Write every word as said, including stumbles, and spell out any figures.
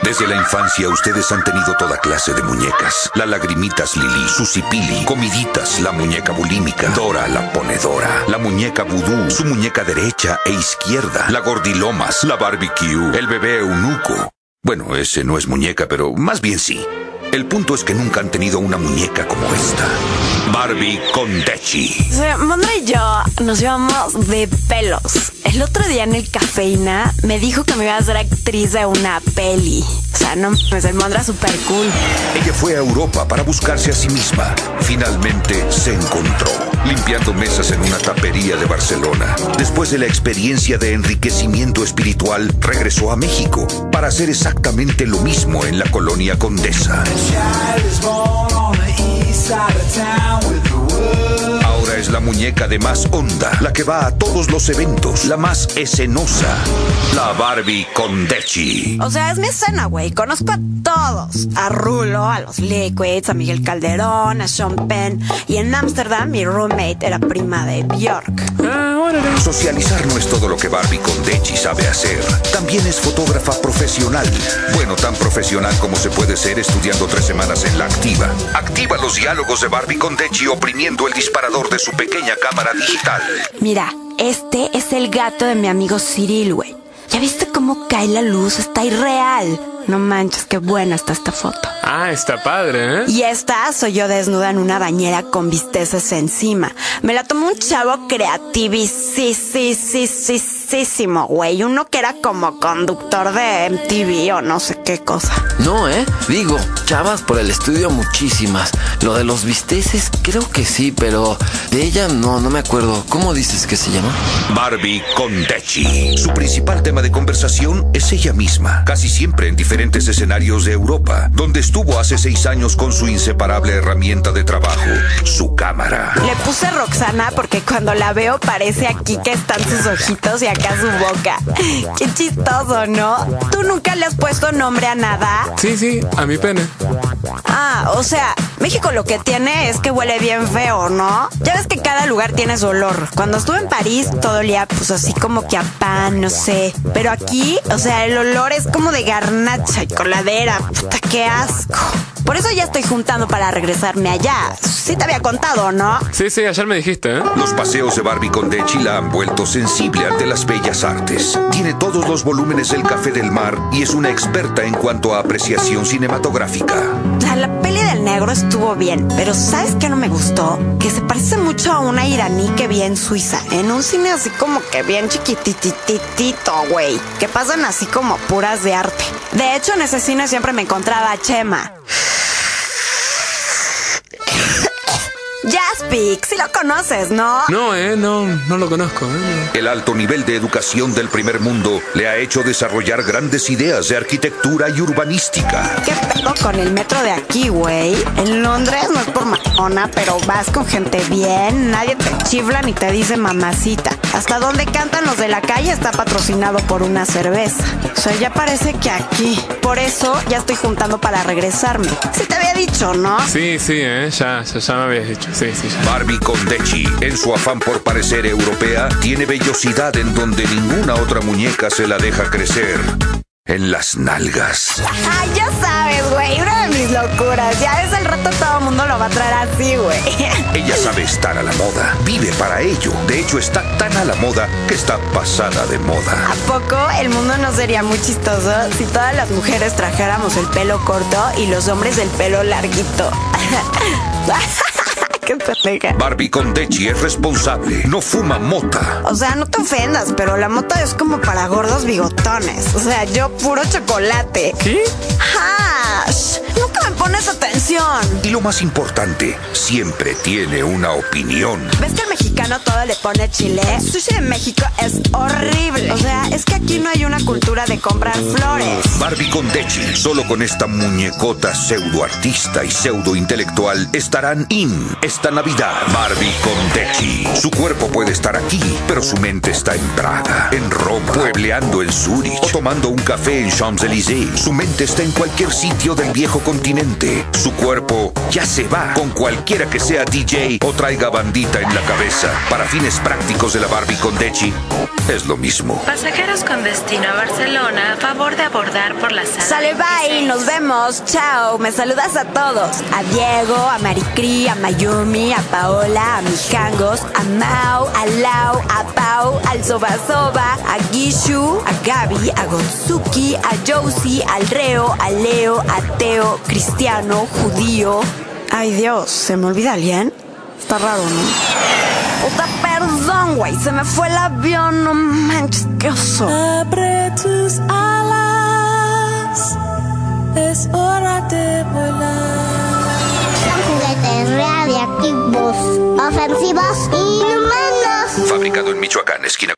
Desde la infancia ustedes han tenido toda clase de muñecas. La Lagrimitas Lili, Susi Pili, Comiditas, la muñeca bulímica, Dora la ponedora, la muñeca vudú, su muñeca derecha e izquierda, la Gordilomas, la Barbecue, el bebé eunuco. Bueno, ese no es muñeca, pero más bien sí. El punto es que nunca han tenido una muñeca como esta. Barbie con Dechi. Sí, Mondra y yo nos llevamos de pelos. El otro día en el Cafeína me dijo que me iba a ser actriz de una peli. O sea, no mames, el Mondra súper cool. Ella fue a Europa para buscarse a sí misma. Finalmente se encontró, limpiando mesas en una tapería de Barcelona. Después de la experiencia de enriquecimiento espiritual, regresó a México para hacer exactamente lo mismo en la colonia Condesa. Ahora es la muñeca de más onda, la que va a todos los eventos, la más escenosa, la Barbie con Dechi. O sea, es mi escena, güey. Conozco a todos. A Rulo, a los Liquids, a Miguel Calderón, a Sean Penn. Y en Ámsterdam mi roommate era prima de Björk. Ah, órale. Socializar no es todo lo que Barbie con Dechi sabe hacer. También es fotógrafa profesional. Bueno, tan profesional como se puede ser estudiando tres semanas en la Activa. Activa los diálogos de Barbie con Dechi oprimiendo el disparador de su pequeña cámara digital. Mira, este es el gato de mi amigo Cyril, güey. ¿Ya viste cómo cae la luz? Está irreal. No manches, qué buena está esta foto. Ah, está padre, ¿eh? Y esta soy yo desnuda en una bañera con bisteces encima. Me la tomó un chavo creativísimo, güey. Uno que era como conductor de M T V o no sé qué cosa. No, ¿eh? Digo, chavas por el estudio muchísimas. Lo de los bisteces creo que sí, pero de ella no, no me acuerdo. ¿Cómo dices que se llama? Barbie con Dechi. Su principal tema de conversación es ella misma. Casi siempre en diferentes escenarios de Europa, donde estuvo hace seis años con su inseparable herramienta de trabajo, su cámara. Le puse Roxana porque cuando la veo parece aquí que están sus ojitos y acá su boca. Qué chistoso, ¿no? ¿Tú nunca le has puesto nombre a nada? Sí, sí, a mi pene. Ah, o sea, México lo que tiene es que huele bien feo, ¿no? Ya ves que cada lugar tiene su olor. Cuando estuve en París todo olía pues así como que a pan, no sé. Pero aquí, o sea, el olor es como de garnacha y coladera. Puta, qué asco. Por eso ya estoy juntando para regresarme allá. Sí te había contado, ¿no? Sí, sí, ayer me dijiste, ¿eh? Los paseos de Barbie con Dechi la han vuelto sensible ante las bellas artes. Tiene todos los volúmenes del Café del Mar y es una experta en cuanto a apreciación cinematográfica. O sea, la peli del negro estuvo bien, pero ¿sabes qué no me gustó? Que se parece mucho a una iraní que vi en Suiza, en un cine así como que bien chiquitititito, güey, que pasan así como puras de arte. De hecho, en ese cine siempre me encontraba a Chema. Jaspic, sí lo conoces, ¿no? No, eh, no, no lo conozco, eh. El alto nivel de educación del primer mundo le ha hecho desarrollar grandes ideas de arquitectura y urbanística. ¿Qué pedo con el metro de aquí, güey? En Londres no es por mamona, pero vas con gente bien, nadie te chifla ni te dice mamacita. Hasta donde cantan los de la calle está patrocinado por una cerveza. O sea, ya parece que aquí. Por eso ya estoy juntando para regresarme. Sí te había dicho, ¿no? Sí, sí, eh, ya, ya, ya me habías dicho. Sí, sí, ya. Barbie con Dechi, en su afán por parecer europea, tiene vellosidad en donde ninguna otra muñeca se la deja crecer. En las nalgas. Ay, ya sabes, güey, una de mis locuras. Ya ves, al rato todo el mundo lo va a traer así, güey. Ella sabe estar a la moda, vive para ello. De hecho, está tan a la moda que está pasada de moda. ¿A poco el mundo no sería muy chistoso si todas las mujeres trajéramos el pelo corto y los hombres el pelo larguito? ¡Qué pendeja! Barbie con Dechi es responsable, no fuma mota. O sea, no te ofendas, pero la mota es como para gordos bigotones. O sea, yo puro chocolate. ¿Qué? ¡Hash! Nunca me pones atención. Y lo más importante, siempre tiene una opinión. ¿Ves que el mexicano todo le pone chile? El sushi de México es horrible. O sea, es que aquí no hay una cultura de comprar flores. Barbie con Dechi, solo con esta muñecota pseudoartista y pseudointelectual, estarán in esta Navidad. Barbie con Dechi. Su cuerpo puede estar aquí, pero su mente está en Praga, en Roma, puebleando en Zúrich o tomando un café en Champs-Élysées. Su mente está en cualquier sitio del viejo continente. continente. Su cuerpo ya se va con cualquiera que sea D J o traiga bandita en la cabeza. Para fines prácticos de la Barbie con Dechi, es lo mismo. Pasajeros con destino a Barcelona, a favor de abordar por la sala. Sale, bye, nos vemos, chao. Me saludas a todos. A Diego, a Maricri, a Mayumi, a Paola, a Mijangos, a Mau, a Lau, a Pau, al Soba Soba, a Gishu, a Gaby, a Gonzuki, a Josie, al Reo, a Leo, a Teo, Cristiano, Judío. Ay, Dios, ¿se me olvida alguien? Está raro, ¿no? Puta, perdón, güey, se me fue el avión, no manches, qué oso. Abre tus alas, es hora de volar. Son juguetes radiactivos, ofensivos, inhumanos. Fabricado en Michoacán, esquina